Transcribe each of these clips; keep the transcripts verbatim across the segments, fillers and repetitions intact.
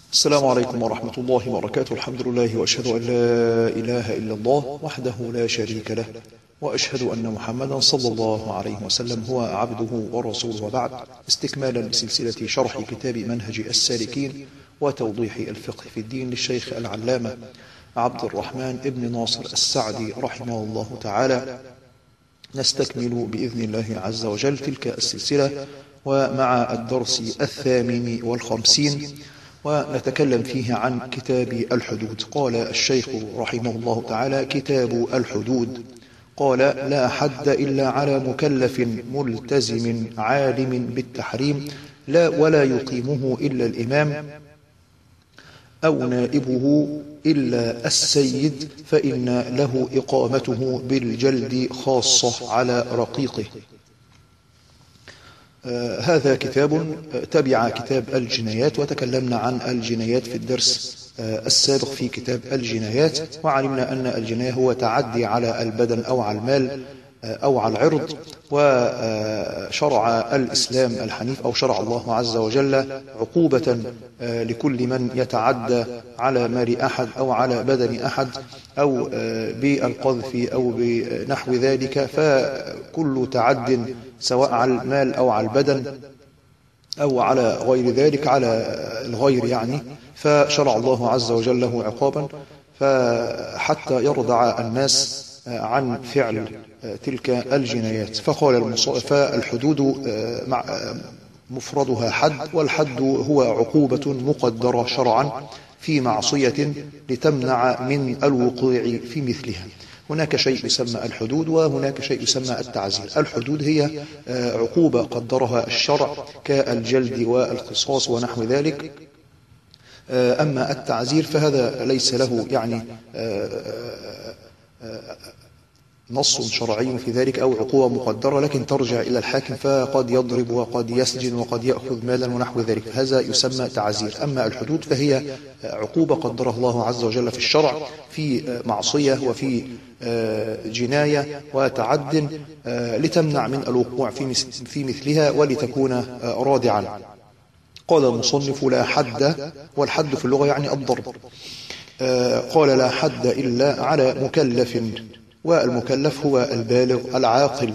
السلام عليكم ورحمة الله وبركاته. الحمد لله وأشهد أن لا إله إلا الله وحده لا شريك له، وأشهد أن محمدا صلى الله عليه وسلم هو عبده ورسوله، وبعد. استكمالا لسلسلة شرح كتاب منهج السالكين وتوضيح الفقه في الدين للشيخ العلامة عبد الرحمن ابن ناصر السعدي رحمه الله تعالى، نستكمل بإذن الله عز وجل تلك السلسلة ومع الدرس الثامن والخمسين، ونتكلم فيه عن كتاب الحدود. قال الشيخ رحمه الله تعالى: كتاب الحدود. قال: لا حد إلا على مكلف ملتزم عالم بالتحريم، لا ولا يقيمه إلا الإمام أو نائبه إلا السيد، فإن له إقامته بالجلد خاصة على رقيقه. آه هذا كتاب تبع كتاب الجنايات، وتكلمنا عن الجنايات في الدرس آه السابق في كتاب الجنايات، وعلمنا أن الجناية هو تعدي على البدن أو على المال آه أو على العرض. وشرع الإسلام الحنيف أو شرع الله عز وجل عقوبة آه لكل من يتعدى على مال أحد أو على بدن أحد أو آه بالقذف أو بنحو ذلك، فكل تعد سواء على المال أو على البدن أو على غير ذلك، على الغير يعني، فشرع الله عز وجل له عقابا فحتى يردع الناس عن فعل تلك الجنايات. فقال المصنف: فالحدود مفردها حد، والحد هو عقوبة مقدرة شرعا في معصية لتمنع من الوقوع في مثلها. هناك شيء يسمى الحدود وهناك شيء يسمى التعزير. الحدود هي عقوبة قدرها الشرع كالجلد والقصاص ونحو ذلك. أما التعزير فهذا ليس له يعني نص شرعي في ذلك أو عقوبة مقدرة، لكن ترجع إلى الحاكم، فقد يضرب وقد يسجن وقد يأخذ مالا ونحو ذلك، هذا يسمى تعزير. أما الحدود فهي عقوبة قدرها الله عز وجل في الشرع في معصية وفي جناية وتعد لتمنع من الوقوع في مثلها ولتكون رادعا. قال المصنف: لا حد، والحد في اللغة يعني الضرب. قال: لا حد إلا على مكلف، والمكلف هو البالغ العاقل،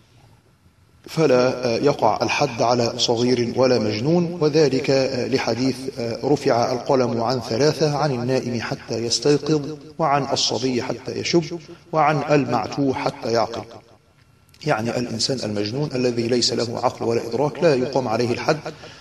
فلا يقع الحد على صغير ولا مجنون، وذلك لحديث: رفع القلم عن ثلاثة: عن النائم حتى يستيقظ، وعن الصبي حتى يشب، وعن المعتوه حتى يعقل. يعني الإنسان المجنون الذي ليس له عقل ولا إدراك لا يقام عليه الحد،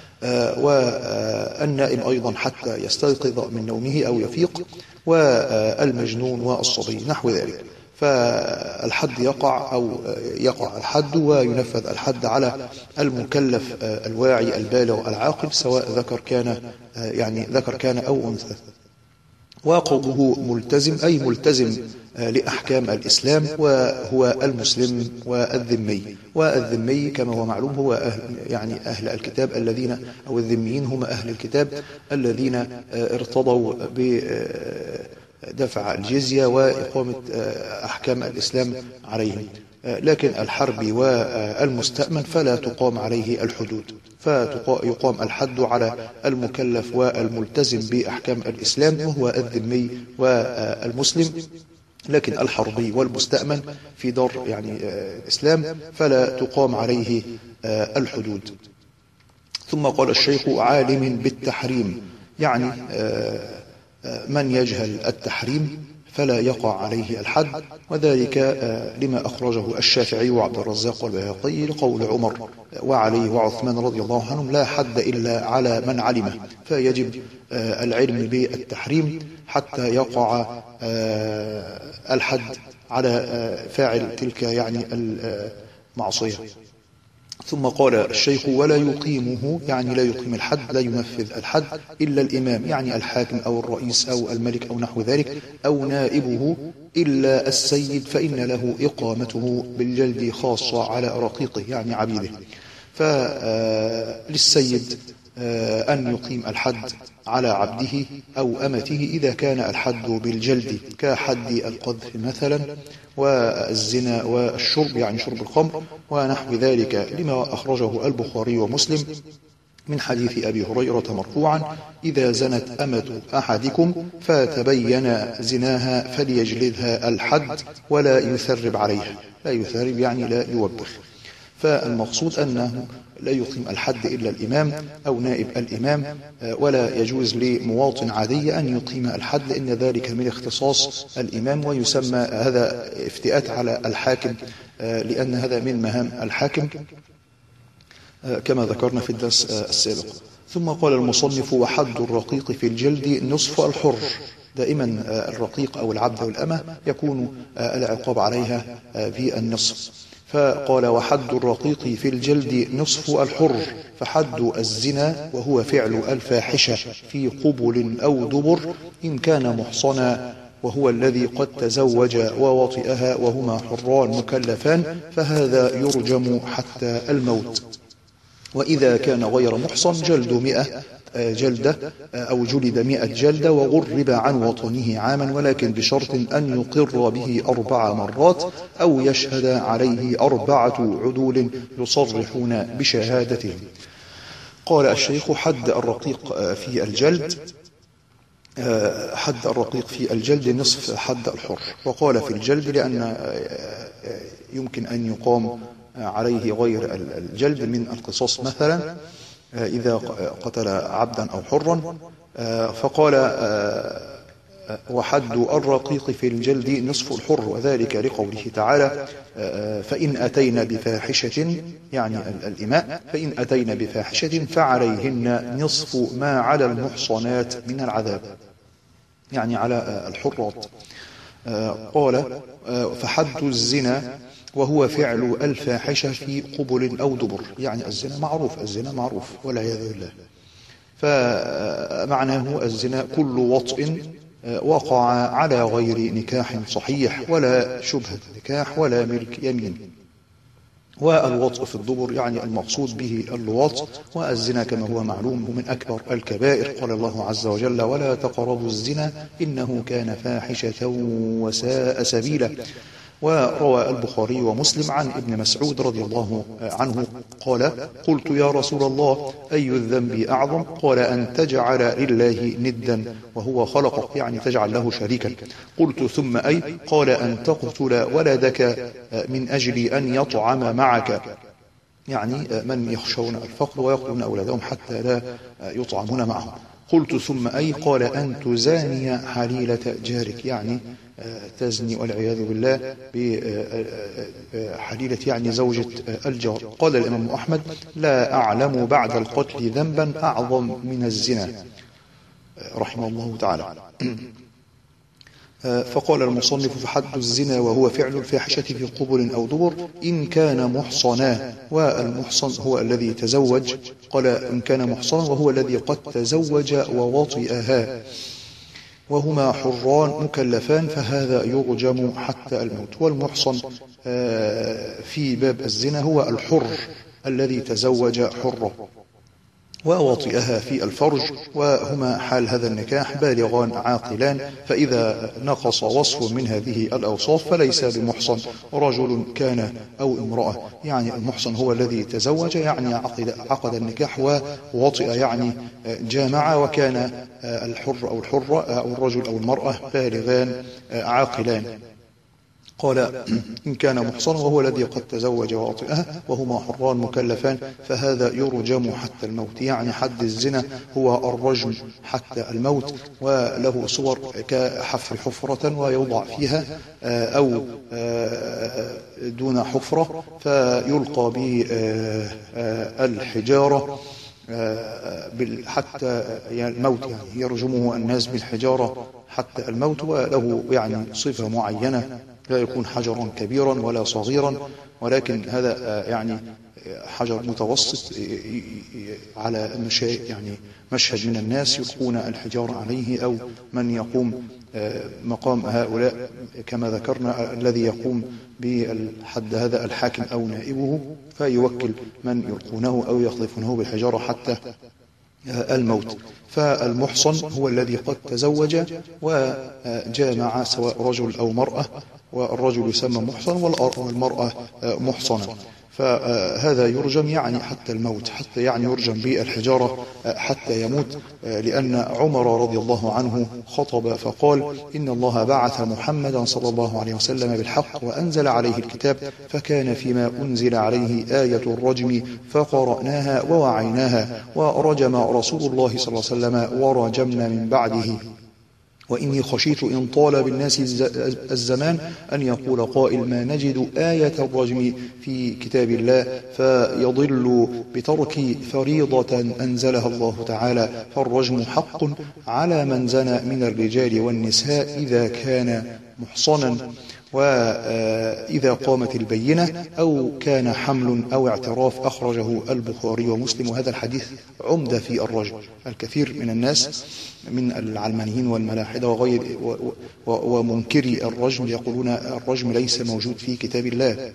والنائم أيضا حتى يستيقظ من نومه أو يفيق، والمجنون والصبي نحو ذلك. فالحد يقع أو يقع الحد وينفذ الحد على المكلف الواعي البالغ العاقل، سواء ذكر كان يعني ذكر كان أو أنثى. وقوله ملتزم أي ملتزم لأحكام الإسلام، وهو المسلم والذمي. والذمي كما هو معلوم هو أهل يعني أهل الكتاب الذين أو الذميين هم أهل الكتاب الذين ارتضوا ب دفع الجزية وإقامة أحكام الإسلام عليهم. لكن الحربي والمستأمن فلا تقام عليه الحدود، فيقام الحد على المكلف والملتزم بأحكام الإسلام وهو الذمي والمسلم. لكن الحربي والمستأمن في دار يعني الإسلام فلا تقام عليه الحدود. ثم قال الشيخ: عالم بالتحريم، يعني من يجهل التحريم فلا يقع عليه الحد، وذلك لما أخرجه الشافعي وعبد الرزاق والبيهقي لقول عمر وعلي وعثمان رضي الله عنهم: لا حد إلا على من علمه. فيجب العلم بالتحريم حتى يقع الحد على فاعل تلك يعني المعصية. ثم قال الشيخ: ولا يقيمه، يعني لا يقيم الحد، لا ينفذ الحد إلا الإمام، يعني الحاكم أو الرئيس أو الملك أو نحو ذلك، أو نائبه إلا السيد، فإن له إقامته بالجلد خاصة على رقيقه يعني عبيده. فللسيد أن يقيم الحد على عبده أو أمته إذا كان الحد بالجلد كحد القذف مثلا، والزنا والشرب يعني شرب الخمر ونحو ذلك، لما أخرجه البخاري ومسلم من حديث أبي هريرة مرفوعا: إذا زنت أمة أحدكم فتبين زناها فليجلدها الحد ولا يثرب عليها. لا يثرب يعني لا يوبخ. فالمقصود أنه لا يقيم الحد إلا الإمام أو نائب الإمام، ولا يجوز لمواطن عادي أن يقيم الحد، لأن ذلك من اختصاص الإمام، ويسمى هذا افتئات على الحاكم، لأن هذا من مهام الحاكم كما ذكرنا في الدرس السابق. ثم قال المصنف: وحد الرقيق في الجلد نصف الحر. دائما الرقيق أو العبد والأمة يكون العقاب عليها بالنصف. فقال: وحد الرقيق في الجلد نصف الحر. فحد الزنا وهو فعل الفاحشة في قبل أو دبر إن كان محصنا وهو الذي قد تزوج ووطئها وهما حران مكلفان، فهذا يرجم حتى الموت. وإذا كان غير محصن جلد مئة جلدة أو جلد مئة جلدة وغرب عن وطنه عاما، ولكن بشرط أن يقر به أربع مرات أو يشهد عليه أربعة عدول يصرحون بشهادتهم. قال الشيخ: حد الرقيق في الجلد حد الرقيق في الجلد نصف حد الحر. وقال في الجلد لأن يمكن أن يقام عليه غير الجلد من القصاص، مثلا إذا قتل عبدا أو حرا. فقال: وحد الرقيق في الجلد نصف الحر، وذلك لقوله تعالى: فإن أتينا بفاحشة، يعني الإماء، فإن أتينا بفاحشة فعليهن نصف ما على المحصنات من العذاب، يعني على الحرات. قال: فحد الزنا وهو فعل الفاحشة في قبل أو دبر، يعني الزنا معروف، الزنا معروف والعياذ بالله. فمعناه الزنا كل وطء وقع على غير نكاح صحيح ولا شبهة نكاح ولا ملك يمين. والوطء في الدبر يعني المقصود به اللواط. والزنا كما هو معلوم من أكبر الكبائر. قال الله عز وجل: ولا تقربوا الزنا إنه كان فاحشة وساء سبيلا. وروى البخاري ومسلم عن ابن مسعود رضي الله عنه قال: قلت يا رسول الله أي الذنب أعظم؟ قال: أن تجعل لله ندا وهو خلقك، يعني تجعل له شريكا. قلت: ثم أي؟ قال: أن تقتل ولدك من أجل أن يطعم معك، يعني من يخشون الفقر ويقتلون أولادهم حتى لا يطعمون معهم. قلت: ثم أي؟ قال: أن تزاني حليلة جارك، يعني تزني والعياذ بالله بحليلة يعني زوجة الجار. قال الإمام أحمد: لا أعلم بعد القتل ذنبا أعظم من الزنا، رحمه الله تعالى. فقال المصنف: فحد الزنا وهو فعل الفاحشة في قبل أو دبر إن كان محصنا. والمحصن هو الذي تزوج. قال: إن كان محصنا وهو الذي قد تزوج ووطئها وهما حران مكلفان، فهذا يرجم حتى الموت. والمحصن في باب الزنا هو الحر الذي تزوج حرة ووطئها في الفرج، وهما حال هذا النكاح بالغان عاقلان. فإذا نقص وصف من هذه الأوصاف فليس بمحصن، رجل كان أو امرأة. يعني المحصن هو الذي تزوج، يعني عقد, عقد النكاح، ووطئ يعني جامع، وكان الحر أو الحرة أو الرجل أو المرأة بالغان عاقلان. قال: إن كان محصنا وهو الذي قد تزوج ووطئها وهما حران مكلفان، فهذا يرجم حتى الموت. يعني حد الزنا هو الرجم حتى الموت، وله صور كحفر حفرة ويوضع فيها أو دون حفرة فيلقى بالحجارة حتى الموت، يعني يرجمه الناس بالحجارة حتى الموت. وله يعني صفة معينة، لا يكون حجرا كبيرا ولا صغيرا، ولكن هذا يعني حجر متوسط على مشاهد، يعني مشهد من الناس يلقون الحجار عليه، أو من يقوم مقام هؤلاء كما ذكرنا الذي يقوم بالحد هذا الحاكم أو نائبه، فيوكل من يلقونه أو يخلفونه بالحجارة حتى الموت. فالمحصن هو الذي قد تزوج وجامع سواء رجل أو مرأة، والرجل يسمى محصن والمرأة محصنة. فهذا يرجم يعني حتى الموت، حتى يعني يرجم بالحجارة حتى يموت، لأن عمر رضي الله عنه خطب فقال: إن الله بعث محمدا صلى الله عليه وسلم بالحق وأنزل عليه الكتاب، فكان فيما أنزل عليه آية الرجم فقرأناها ووعيناها، ورجم رسول الله صلى الله عليه وسلم ورجمنا من بعده. وإني خشيت إن طال بالناس الزمان أن يقول قائل: ما نجد آية الرجم في كتاب الله، فيضل بترك فريضة أنزلها الله تعالى. فالرجم حق على من زنى من الرجال والنساء إذا كان محصنا، وإذا قامت البينة، أو كان حمل أو اعتراف. أخرجه البخاري ومسلم. وهذا الحديث عمدة في الرجم. الكثير من الناس من العلمانيين والملاحدة وغير ومنكري الرجم يقولون الرجم ليس موجود في كتاب الله.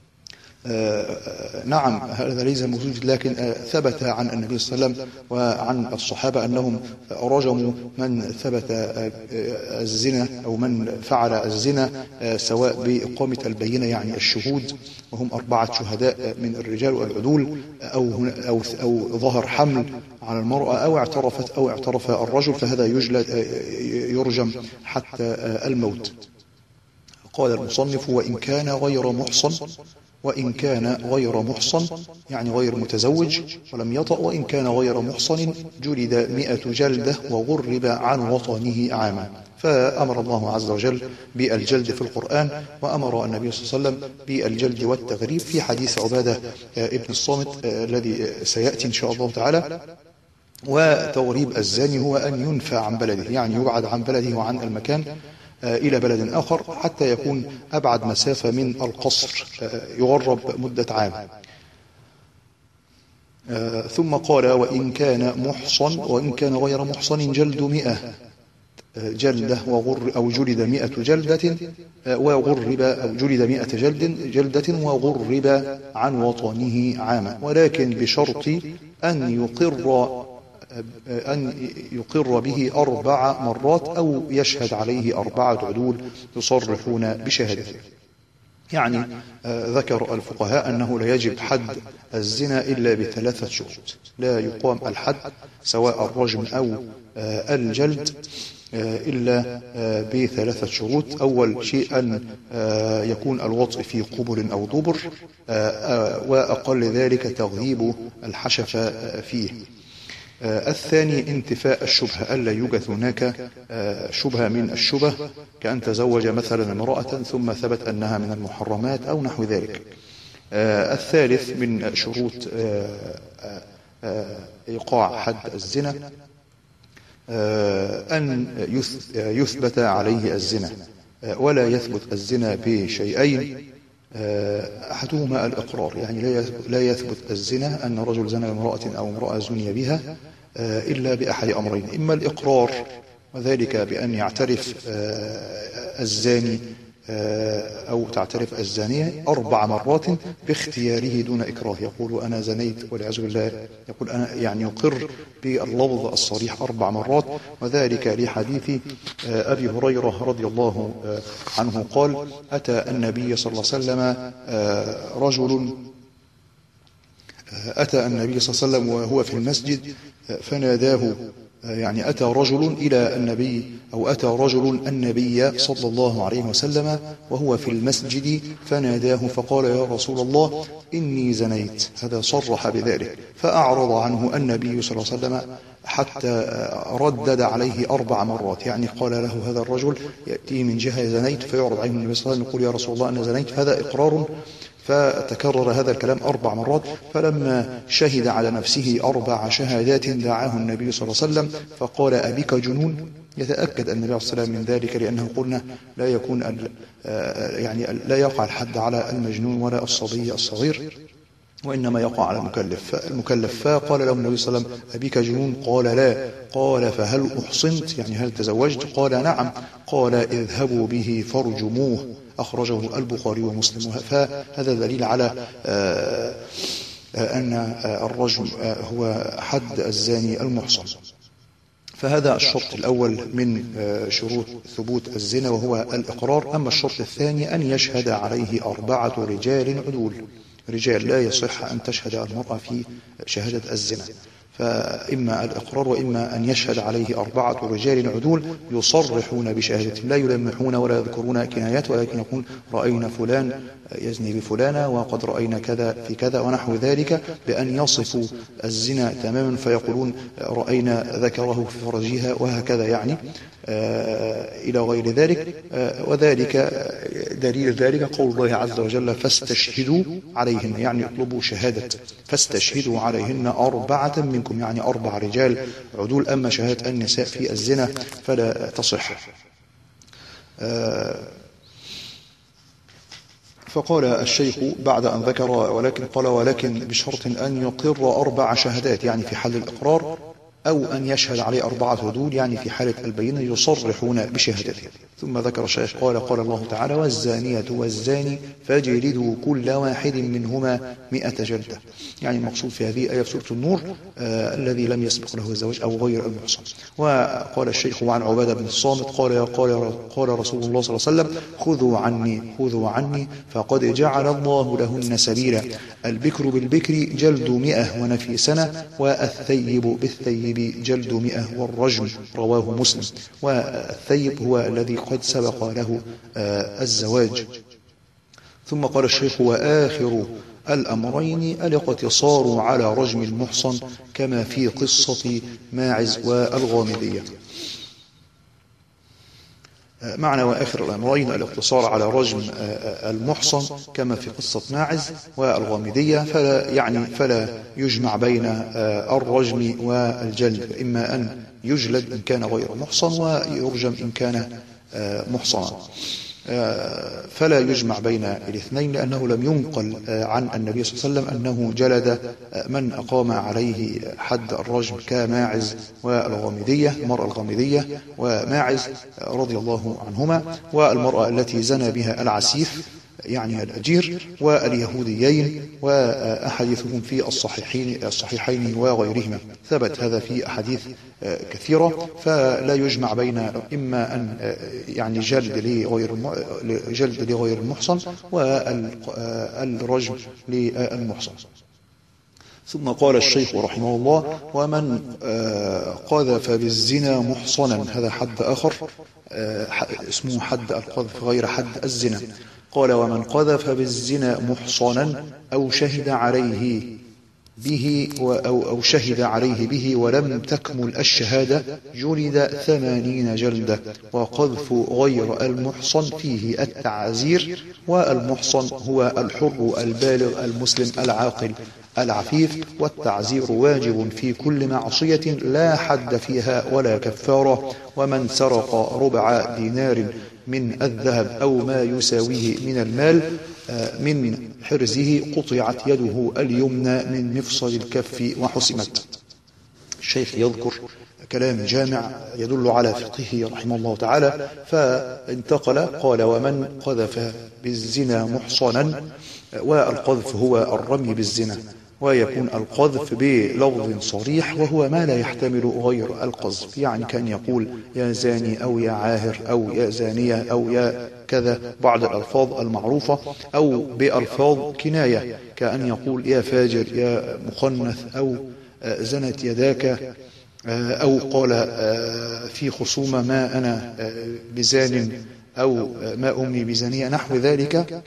آه نعم، هذا ليس موجود، لكن آه ثبت عن النبي صلى الله عليه وسلم وعن الصحابة أنهم رجموا من ثبت آه الزنا أو من فعل الزنا، آه سواء بإقامة البينة يعني الشهود، وهم أربعة شهداء من الرجال والعدول، أو, أو, أو ظهر حمل على المرأة، أو اعترفت أو اعترف الرجل، فهذا يجلد آه يرجم حتى آه الموت. قال المصنف: وإن كان غير محصن، وإن كان غير محصن يعني غير متزوج ولم يطأ، وإن كان غير محصن جلد مئة جلدة وغرب عن وطنه عاما. فأمر الله عز وجل بالجلد في القرآن، وأمر النبي صلى الله عليه وسلم بالجلد والتغريب في حديث عبادة ابن الصامت الذي سيأتي إن شاء الله تعالى. وتغريب الزاني هو أن ينفى عن بلده، يعني يبعد عن بلده وعن المكان إلى بلد آخر حتى يكون أبعد مسافة من القصر، يغرب مدة عام. ثم قال: وإن كان محصن، وإن كان غير محصن جلد مئة جلدة وغر أو جلد مئة جلدة وغرب أو جلد مئة جلد جلدة وغرب عن وطنه عاما، ولكن بشرط أن يقر أن يقر به أربع مرات أو يشهد عليه أربعة عدول يصرحون بشهادته. يعني آه ذكر الفقهاء أنه لا يجب حد الزنا إلا بثلاثة شروط. لا يقام الحد سواء الرجم أو آه الجلد آه إلا آه بثلاثة شروط. أول شيء أن آه يكون الوطء في قبل أو دبر، آه آه وأقل ذلك تغييب الحشفة آه فيه. آه الثاني انتفاء الشبهة، ألا يوجد هناك آه شبهة من الشبه، كأن تزوج مثلا امرأة ثم ثبت أنها من المحرمات أو نحو ذلك. آه الثالث من شروط آه آه إيقاع حد الزنا آه أن يثبت عليه الزنا، آه ولا يثبت الزنا بشيئين، أحدهما الإقرار، يعني لا يثبت الزنا أن رجل زنى بامرأة أو امرأة زني بها إلا بأحد أمرين: إما الإقرار، وذلك بأن يعترف الزاني أو تعترف الزانية أربع مرات باختياره دون إكراه، يقول أنا زنيت والعياذ بالله، يقول أنا يعني يقر باللفظ الصريح أربع مرات. وذلك لحديث أبي هريرة رضي الله عنه قال: أتى النبي صلى الله عليه وسلم رجل أتى النبي صلى الله عليه وسلم وهو في المسجد فناداه، يعني أتى رجل إلى النبي أو أتى رجل النبي صلى الله عليه وسلم وهو في المسجد فناداه فقال: يا رسول الله إني زنيت. هذا صرح بذلك، فأعرض عنه النبي صلى الله عليه وسلم حتى ردد عليه أربع مرات، يعني قال له هذا الرجل يأتي من جهة زنيت، فيعرض عنه النبي صلى الله عليه وسلم يقول: يا رسول الله أنا زنيت. هذا إقرار، فتكرر هذا الكلام أربع مرات. فلما شهد على نفسه أربع شهادات دعاه النبي صلى الله عليه وسلم فقال: أبيك جنون؟ يتأكد النبي عليه الصلاة والسلام من ذلك، لأنه قلنا لا يكون يعني لا يقع الحد على المجنون ولا الصبي الصغير، وإنما يقع على المكلف. المكلف فقال له النبي صلى الله عليه وسلم: أبيك جنون؟ قال: لا. قال: فهل أحصنت؟ يعني هل تزوجت؟ قال: نعم. قال: اذهبوا به فارجموه. أخرجه البخاري ومسلم. فهذا دليل على أن الرجم هو حد الزاني المحصن. فهذا الشرط الأول من شروط ثبوت الزنا وهو الإقرار. أما الشرط الثاني أن يشهد عليه أربعة رجال عدول، رجال لا يصح أن تشهد المرأة في شهادة الزنا، فإما الإقرار وإما أن يشهد عليه أربعة رجال عدول يصرحون بشهادته، لا يلمحون ولا يذكرون كنايات، ولكن يقول رأينا فلان يزني بفلانة وقد رأينا كذا في كذا ونحو ذلك، بأن يصفوا الزنا تماما فيقولون رأينا ذكره في فرجها وهكذا يعني إلى غير ذلك. وذلك دليل ذلك قول الله عز وجل فاستشهدوا عليهن، يعني اطلبوا شهادة فاستشهدوا عليهن أربعة منكم، يعني أربع رجال عدول. أما شهادة النساء في الزنا فلا تصح. فقال الشيخ بعد أن ذكر ولكن قال ولكن بشرط أن يقر أربع شهادات، يعني في حال الإقرار، أو أن يشهد عليه أربعة عدول، يعني في حالة البينة يصرحون بشهادته. ثم ذكر الشيخ قال قال الله تعالى والزانية والزاني فاجلدوا كل واحد منهما مئة جلدة، يعني المقصود في هذه آية سورة النور آه الذي لم يسبق له الزواج أو غير المحصن. وقال الشيخ عن عبادة بن الصامت قال قال قال رسول الله صلى الله عليه وسلم خذوا عني خذوا عني فقد جعل الله لهن سبيلا، البكر بالبكر جلد مئة ونفي سنة، والثيب بالثيب جلد مئة والرجم، رواه مسلم. والثيب هو الذي قد سبق له آه الزواج. ثم قال الشيخ وآخر الأمرين الاقتصار على رجم المحصن كما في قصة ماعز والغامدية. معنى وآخر الأمرين الاقتصار على رجم المحصن كما في قصة ماعز والغامدية، فلا يعني فلا يجمع بين الرجم والجلد، إما أن يجلد إن كان غير محصن ويرجم إن كان محصنا، فلا يجمع بين الاثنين، لأنه لم ينقل عن النبي صلى الله عليه وسلم أنه جلد من أقام عليه حد الرجم كماعز والغامدية، المرأة الغامدية وماعز رضي الله عنهما، والمرأة التي زنى بها العسيف يعني الأجير واليهوديين، وأحاديثهم في الصحيحين الصحيحين وغيرهما، ثبت هذا في أحاديث كثيرة. فلا يجمع بين إما أن يعني جلد لغير جلد لغير المحصن والرجم للمحصن. ثم قال الشيخ رحمه الله ومن قذف بالزنا محصنا، هذا حد آخر اسمه حد القذف غير حد الزنا. قال ومن قذف بالزنا محصنا أو شهد عليه به أو, أو شهد عليه به ولم تكمل الشهادة جلد ثمانين جلدة. وقذف غير المحصن فيه التعزير، والمحصن هو الحر البالغ المسلم العاقل العفيف، والتعزير واجب في كل معصية لا حد فيها ولا كفارة. ومن سرق ربع دينار من الذهب أو ما يساويه من المال من حرزه قطعت يده اليمنى من مفصل الكف وحسمت. الشيخ يذكر كلام جامع يدل على فقهه رحمه الله تعالى، فانتقل قال ومن قذف بالزنا محصنا، والقذف هو الرمي بالزنا، ويكون القذف بلفظ صريح وهو ما لا يحتمل غير القذف، يعني كان يقول يا زاني أو يا عاهر أو يا زانية أو يا كذا بعض الألفاظ المعروفة، أو بألفاظ كناية كأن يقول يا فاجر يا مخنث أو زنت يداك، أو قال في خصومة ما أنا بزان أو ما أمي بزانية، نحو ذلك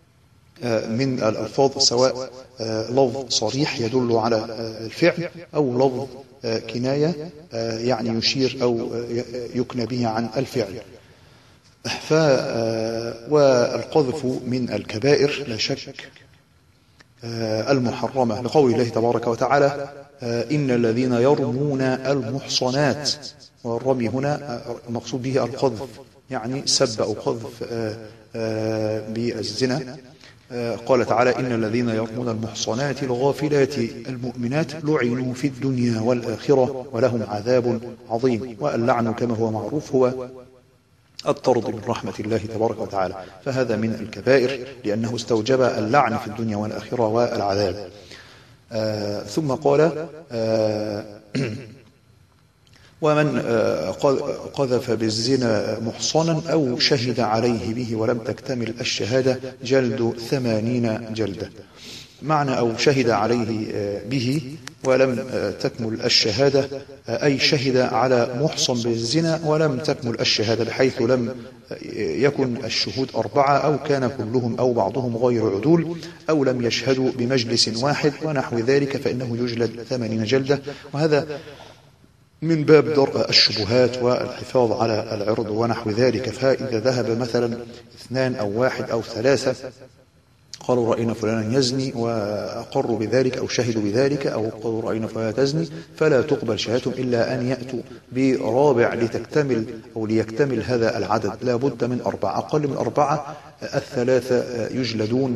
من الألفاظ، سواء لفظ صريح يدل على الفعل أو لفظ كناية يعني يشير أو يكنى به عن الفعل. ف والقذف من الكبائر لا شك المحرمة، لقول الله تبارك وتعالى إن الذين يرمون المحصنات، والرمي هنا المقصود به القذف، يعني سب أو قذف بالزنا. قال تعالى إن الذين يرمون المحصنات الغافلات المؤمنات لعنوا في الدنيا والآخرة ولهم عذاب عظيم. واللعن كما هو معروف هو الطرد من رحمة الله تبارك وتعالى، فهذا من الكبائر لأنه استوجب اللعن في الدنيا والآخرة والعذاب. آه ثم قال آه ومن قذف بالزنا محصنا أو شهد عليه به ولم تكتمل الشهادة جلد ثمانين جلدة. معنى أو شهد عليه به ولم تكمل الشهادة، أي شهد على محصن بالزنا ولم تكمل الشهادة، بحيث لم يكن الشهود أربعة أو كان كلهم أو بعضهم غير عدول أو لم يشهدوا بمجلس واحد ونحو ذلك، فإنه يجلد ثمانين جلدة. وهذا من باب درء الشبهات والحفاظ على العرض ونحو ذلك. فإذا ذهب مثلا اثنان أو واحد أو ثلاثة قالوا رأينا فلانا يزني وأقروا بذلك أو شهدوا بذلك، أو قالوا رأينا فلانا تزني، فلا تقبل شهادتهم إلا أن يأتوا برابع لتكتمل أو ليكتمل هذا العدد. لا بد من أربعة، أقل من أربعة الثلاثة يجلدون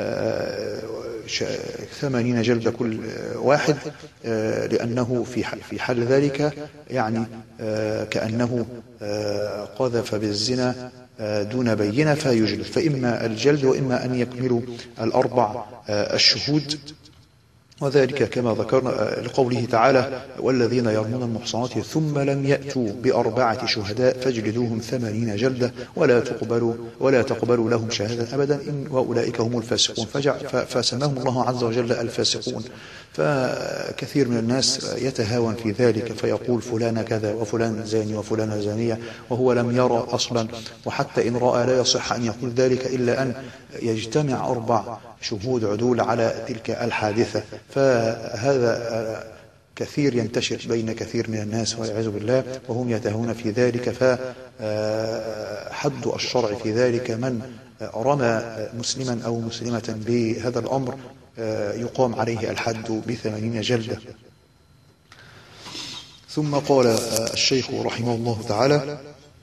ثمانين جلدة كل واحد، لأنه في حال ذلك يعني كأنه قذف بالزنا دون بينة فيجلد، فإما الجلد وإما أن يكملوا الأربع الشهود. وذلك كما ذكرنا لقوله تعالى: والذين يرمون المحصنات ثم لم يأتوا بأربعة شهداء فاجلدوهم ثمانين جلدة ولا تقبلوا ولا تقبلوا لهم شهادة أبدا إن وأولئك هم الفاسقون، فسماهم الله عز وجل الفاسقون. فكثير من الناس يتهاون في ذلك فيقول فلان كذا وفلان زاني وفلان زانية وهو لم يرى أصلا، وحتى إن رأى لا يصح أن يقول ذلك إلا أن يجتمع أربع شهود عدول على تلك الحادثة. فهذا كثير ينتشر بين كثير من الناس والعياذ بالله وهم يتهون في ذلك. فحد الشرع في ذلك من رمى مسلما أو مسلمة بهذا الأمر يقام عليه الحد بثمانين جلدة. ثم قال الشيخ رحمه الله تعالى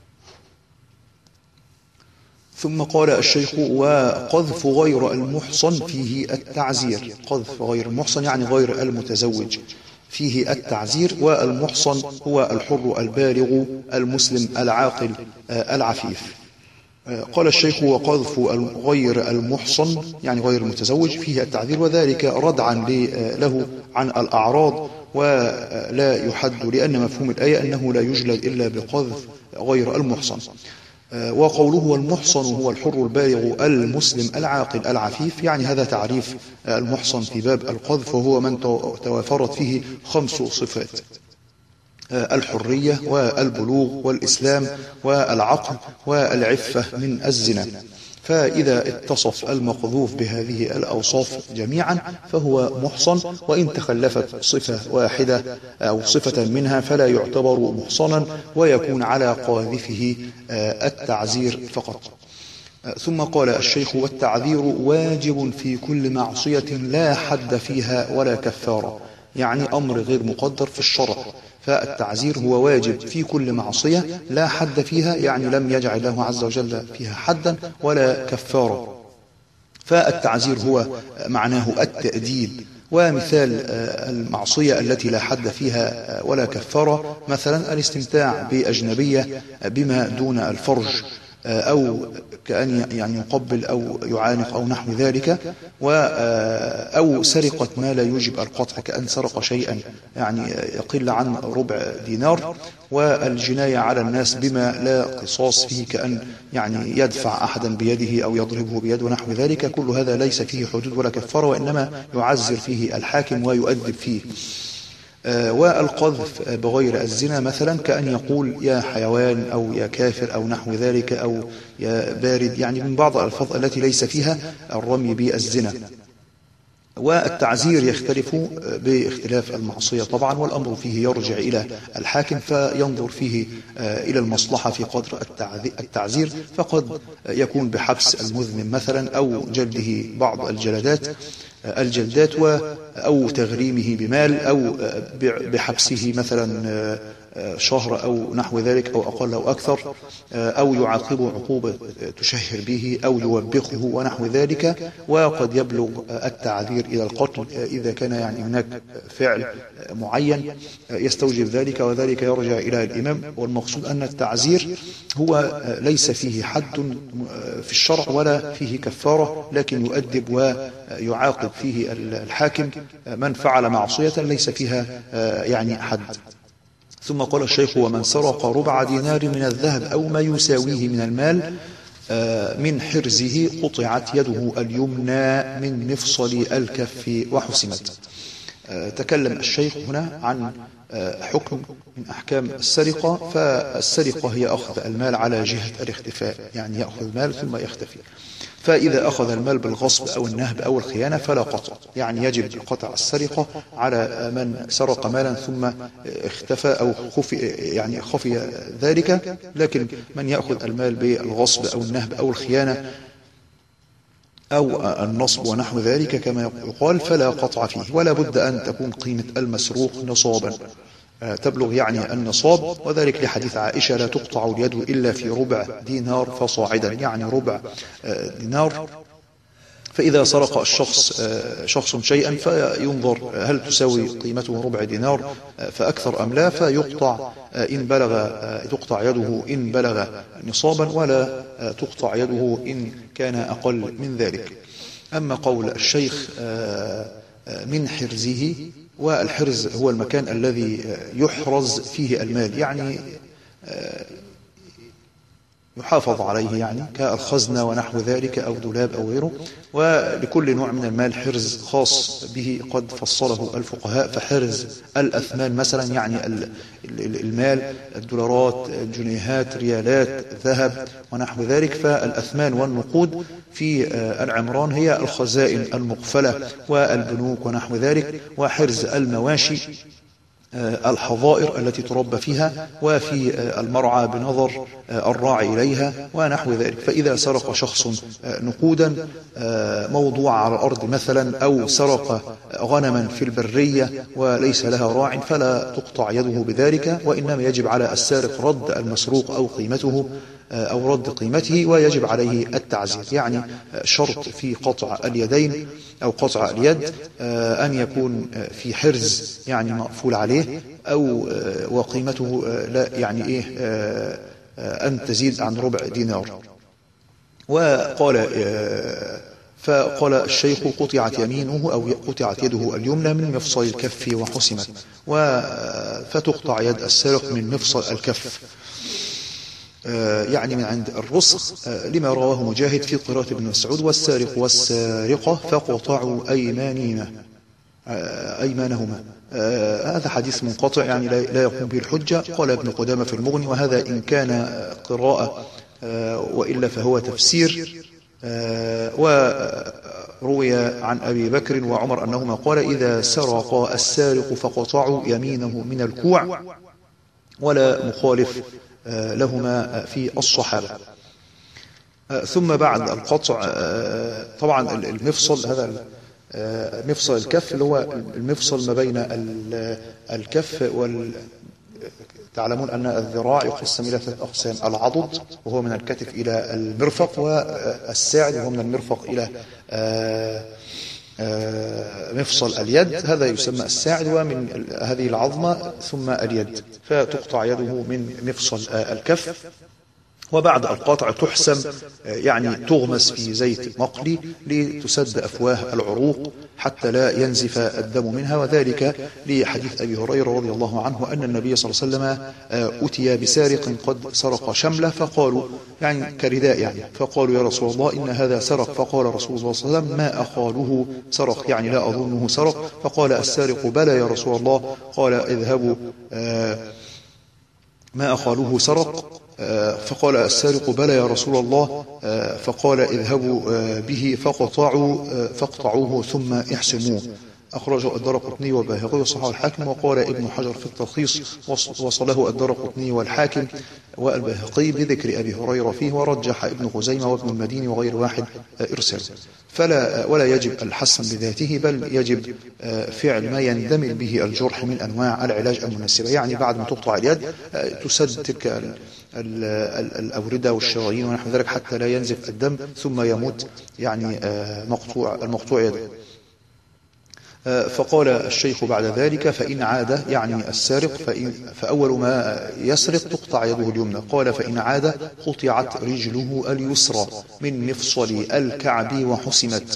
ثم قال الشيخ: وقذف غير المحصن فيه التعزير. قذف غير المحصن يعني غير المتزوج فيه التعزير، والمحصن هو الحر البالغ المسلم العاقل العفيف. قال الشيخ: وقذف غير المحصن يعني غير المتزوج فيه التعذير، وذلك ردعا له عن الأعراض ولا يحد، لأن مفهوم الآية أنه لا يجلد إلا بقذف غير المحصن. وقوله والمحصن هو الحر البالغ المسلم العاقل العفيف، يعني هذا تعريف المحصن في باب القذف، وهو من توافرت فيه خمس صفات: الحرية والبلوغ والإسلام والعقل والعفة من الزنا. فإذا اتصف المقذوف بهذه الأوصاف جميعا فهو محصن، وإن تخلفت صفة واحدة أو صفة منها فلا يعتبر محصنا ويكون على قاذفه التعزير فقط. ثم قال الشيخ: والتعذير واجب في كل معصية لا حد فيها ولا كفارة، يعني أمر غير مقدر في الشرع. فالتعزير هو واجب في كل معصية لا حد فيها، يعني لم يجعل الله عز وجل فيها حدا ولا كفارة. فالتعزير هو معناه التأديب. ومثال المعصية التي لا حد فيها ولا كفارة مثلا الاستمتاع بأجنبية بما دون الفرج، أو كأن يعني يقبل أو يعانق أو نحو ذلك، أو سرقة ما لا يوجب القطع كأن سرق شيئا يعني يقل عن ربع دينار، والجناية على الناس بما لا قصاص فيه كأن يعني يدفع أحدا بيده أو يضربه بيده ونحو ذلك. كل هذا ليس فيه حدود ولا كفارة، وإنما يعزر فيه الحاكم ويؤدب فيه. والقذف بغير الزنا مثلا كأن يقول يا حيوان أو يا كافر أو نحو ذلك أو يا بارد، يعني من بعض الألفاظ التي ليس فيها الرمي بالزنا. والتعزير يختلف باختلاف المعصية طبعا، والأمر فيه يرجع إلى الحاكم فينظر فيه إلى المصلحة في قدر التعزير، فقد يكون بحبس المذنب مثلا أو جلده بعض الجلدات الجلدات أو تغريمه بمال أو بحبسه مثلا شهر أو نحو ذلك أو أقل أو أكثر، أو يعاقبه عقوبة تشهر به أو يوبخه ونحو ذلك. وقد يبلغ التعذير إلى القتل إذا كان يعني هناك فعل معين يستوجب ذلك، وذلك يرجع إلى الإمام. والمقصود أن التعزير هو ليس فيه حد في الشرع ولا فيه كفارة، لكن يؤدب ويعاقب فيه الحاكم من فعل معصية ليس فيها يعني حد. ثم قال الشيخ: ومن سرق ربع دينار من الذهب أو ما يساويه من المال من حرزه قطعت يده اليمنى من مفصل الكف وحسمت. تكلم الشيخ هنا عن حكم من أحكام السرقة. فالسرقة هي أخذ المال على جهة الاختفاء، يعني يأخذ المال ثم يختفي. فإذا أخذ المال بالغصب أو النهب أو الخيانة فلا قطع، يعني يجب قطع السرقة على من سرق مالا ثم اختفى أو خفي، يعني خفي ذلك. لكن من يأخذ المال بالغصب أو النهب أو الخيانة أو النصب ونحو ذلك كما يقال فلا قطع فيه، ولا بد أن تكون قيمة المسروق نصابا تبلغ يعني النصاب، وذلك لحديث عائشة لا تقطع اليد إلا في ربع دينار فصاعدا، يعني ربع دينار. فإذا سرق الشخص شخص شيئا فينظر هل تساوي قيمته ربع دينار فأكثر أم لا، فيقطع إن بلغ تقطع يده إن بلغ نصابا، ولا تقطع يده إن كان أقل من ذلك. أما قول الشيخ من حرزه، والحرز هو المكان الذي يحرز فيه المال، يعني يحافظ عليه، يعني كالخزنة ونحو ذلك أو دولاب أو غيره. ولكل نوع من المال حرز خاص به قد فصله الفقهاء. فحرز الأثمان مثلا يعني المال، الدولارات، الجنيهات، ريالات، ذهب ونحو ذلك. فالأثمان والنقود في العمران هي الخزائن المقفلة والبنوك ونحو ذلك. وحرز المواشي الحظائر التي تربى فيها، وفي المرعى بنظر الراعي إليها ونحو ذلك. فإذا سرق شخص نقودا موضوعة على الأرض مثلا، أو سرق غنما في البرية وليس لها راع، فلا تقطع يده بذلك، وإنما يجب على السارق رد المسروق أو قيمته أو رد قيمته، ويجب عليه التعزير. يعني شرط في قطع اليدين أو قطع اليد أن يكون في حرز يعني مقفول عليه، أو وقيمته لا يعني إيه أن تزيد عن ربع دينار. وقال فقال الشيخ قطعت يمينه أو قطعت يده اليمنى من مفصل الكف وحسمت، فتقطع يد السارق من مفصل الكف، يعني من عند الرسغ، لما رواه مجاهد في قراءة ابن مسعود: والسارق والسارقة فقطعوا أيمانهما أيمانهما. هذا حديث منقطع يعني لا يقوم به الحجة. قال ابن قدامة في المغني: وهذا إن كان قراءة وإلا فهو تفسير. وروي عن أبي بكر وعمر أنهما قال: إذا سرق السارق فقطعوا يمينه من الكوع، ولا مخالف لهما في الصحابة. ثم بعد القطع طبعا المفصل، هذا مفصل الكف اللي هو المفصل ما بين الكف وال تعلمون أن الذراع يقسم إلى ثلاث أقسام: العضد وهو من الكتف إلى المرفق، والساعد وهو من المرفق إلى مفصل اليد، هذا يسمى الساعد، ومن هذه العظمة ثم اليد، فتقطع يده من مفصل الكف. وبعد القطع تحسم، يعني تغمس في زيت مقلي لتسد أفواه العروق حتى لا ينزف الدم منها، وذلك لحديث أبي هريرة رضي الله عنه أن النبي صلى الله عليه وسلم أتي بسارق قد سرق شملة، فقالوا يعني كرداء يعني، فقالوا: يا رسول الله إن هذا سرق. فقال رسول الله صلى الله عليه وسلم: ما أخاله سرق، يعني لا أظنه سرق. فقال السارق: بلى يا رسول الله. قال: اذهبوا ما أخاله سرق. فقال السارق: بلى يا رسول الله. فقال: اذهبوا به فقطعوا فاقطعوه ثم احسموه. أخرجه الدارقطني والبيهقي وصححه الحاكم. وقال ابن حجر في التلخيص: وصله الدارقطني والحاكم والبيهقي بذكر أبي هريرة فيه، ورجح ابن خزيمة وابن المديني وغير واحد إرسال. فلا ولا يجب الحسم بذاته، بل يجب فعل ما يندمج به الجرح من أنواع العلاج المناسبة. يعني بعد ما تقطع اليد تسد تلك الأوردة والشرايين ونحو ذلك حتى لا ينزف الدم ثم يموت يعني مقطوع المقطوع يده. فقال الشيخ بعد ذلك: فإن عاد، يعني السارق، فإن فأول ما يسرق تقطع يده اليمنى. قال: فإن عاد قطعت رجله اليسرى من مفصل الكعب وحسمت.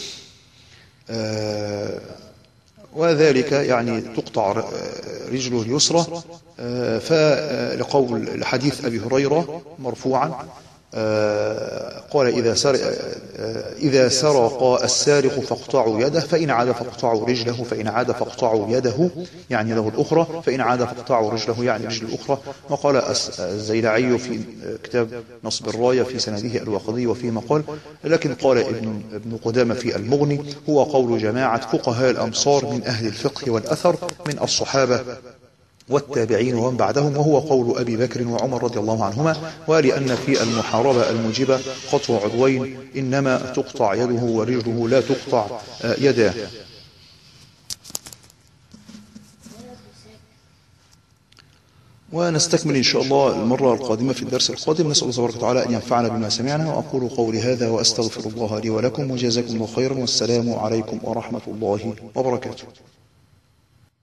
وذلك يعني تقطع رجله اليسرى، فلقول الحديث أبي هريرة مرفوعا: قال إذا سرق, إذا سرق السارق فاقطعوا يده، فإن عاد فاقطعوا رجله، فإن عاد فاقطعوا يده يعني يده الأخرى، فإن عاد فاقطعوا رجله يعني رجل الأخرى. وقال الزيلعي في كتاب نصب الراية في سنده الواقدي وفيه مقال، لكن قال ابن, ابن قدامة في المغني هو قول جماعة فقهاء الأمصار من أهل الفقه والأثر من الصحابة والتابعين ومن بعدهم، وهو قول أبي بكر وعمر رضي الله عنهما. ولأن في المحاربة الموجبة قطع عضوين إنما تقطع يده ورجله لا تقطع يداه. ونستكمل إن شاء الله المرة القادمة في الدرس القادم. نسأل الله تبارك وتعالى أن ينفعنا بما سمعنا، وأقول قولي هذا وأستغفر الله لي ولكم، وجزاكم الله خيرا، والسلام عليكم ورحمة الله وبركاته.